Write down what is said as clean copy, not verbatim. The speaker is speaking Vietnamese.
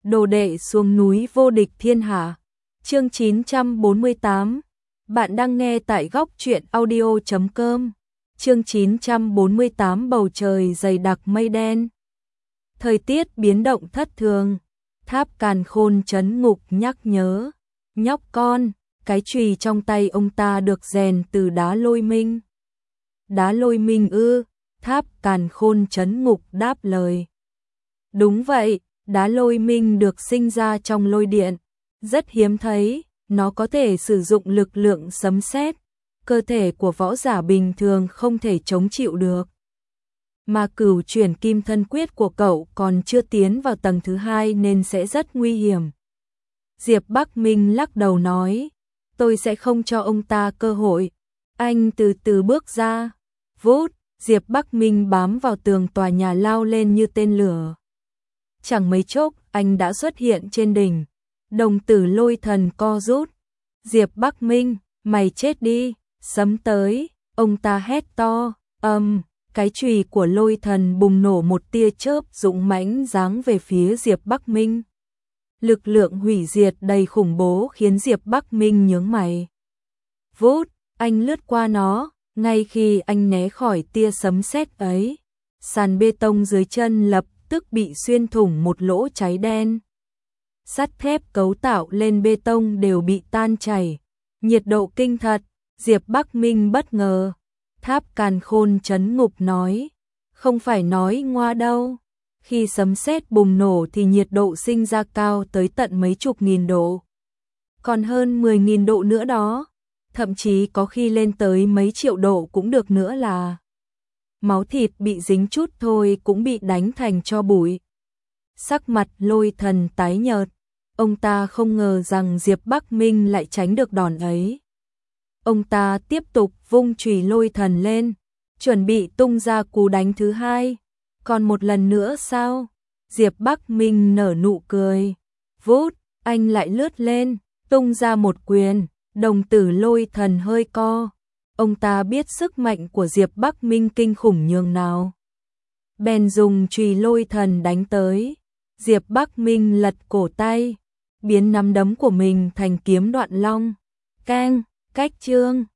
Đồ đệ xuống núi vô địch thiên hạ. Chương 948. Bạn đang nghe tại góc truyện audio.com. Chương 948 bầu trời dày đặc mây đen. Thời tiết biến động thất thường. Tháp Càn Khôn trấn ngục nhắc nhớ. Nhóc con, cái chùy trong tay ông ta được rèn từ đá lôi minh. Đá lôi minh ư? Tháp Càn Khôn trấn ngục đáp lời. Đúng vậy, đá lôi minh được sinh ra trong lôi điện. Rất hiếm thấy, nó có thể sử dụng lực lượng sấm sét. Cơ thể của võ giả bình thường không thể chống chịu được. Mà cửu chuyển kim thân quyết của cậu còn chưa tiến vào tầng thứ 2 nên sẽ rất nguy hiểm. Diệp Bắc Minh lắc đầu nói, tôi sẽ không cho ông ta cơ hội. Anh từ từ bước ra. Vút, Diệp Bắc Minh bám vào tường tòa nhà lao lên như tên lửa. Chẳng mấy chốc, anh đã xuất hiện trên đỉnh. Đồng tử lôi thần co rút. Diệp Bắc Minh, mày chết đi, sấm tới, ông ta hét to, cái chùy của lôi thần bùng nổ một tia chớp dũng mãnh giáng về phía Diệp Bắc Minh. Lực lượng hủy diệt đầy khủng bố khiến Diệp Bắc Minh nhướng mày. Vút, anh lướt qua nó, ngay khi anh né khỏi tia sấm sét ấy, sàn bê tông dưới chân lập tức bị xuyên thủng một lỗ cháy đen. Sắt thép cấu tạo lên bê tông đều bị tan chảy. Nhiệt độ kinh thật, Diệp Bắc Minh bất ngờ. Tháp Càn Khôn trấn ngục nói, không phải nói ngoa đâu. Khi sấm sét bùng nổ thì nhiệt độ sinh ra cao tới tận mấy chục nghìn độ. Còn hơn 10.000 độ nữa đó. Thậm chí có khi lên tới mấy triệu độ cũng được nữa là. Máu thịt bị dính chút thôi cũng bị đánh thành tro bụi. Sắc mặt lôi thần tái nhợt. Ông ta không ngờ rằng Diệp Bắc Minh lại tránh được đòn ấy. Ông ta tiếp tục vung chùy lôi thần lên, chuẩn bị tung ra cú đánh thứ 2. Còn một lần nữa sao? Diệp Bắc Minh nở nụ cười. Vút, anh lại lướt lên, tung ra một quyền, đồng tử lôi thần hơi co. Ông ta biết sức mạnh của Diệp Bắc Minh kinh khủng nhường nào. Bèn dùng chùy lôi thần đánh tới. Diệp Bắc Minh lật cổ tay, biến nắm đấm của mình thành kiếm đoạn long. Keng, cách chương.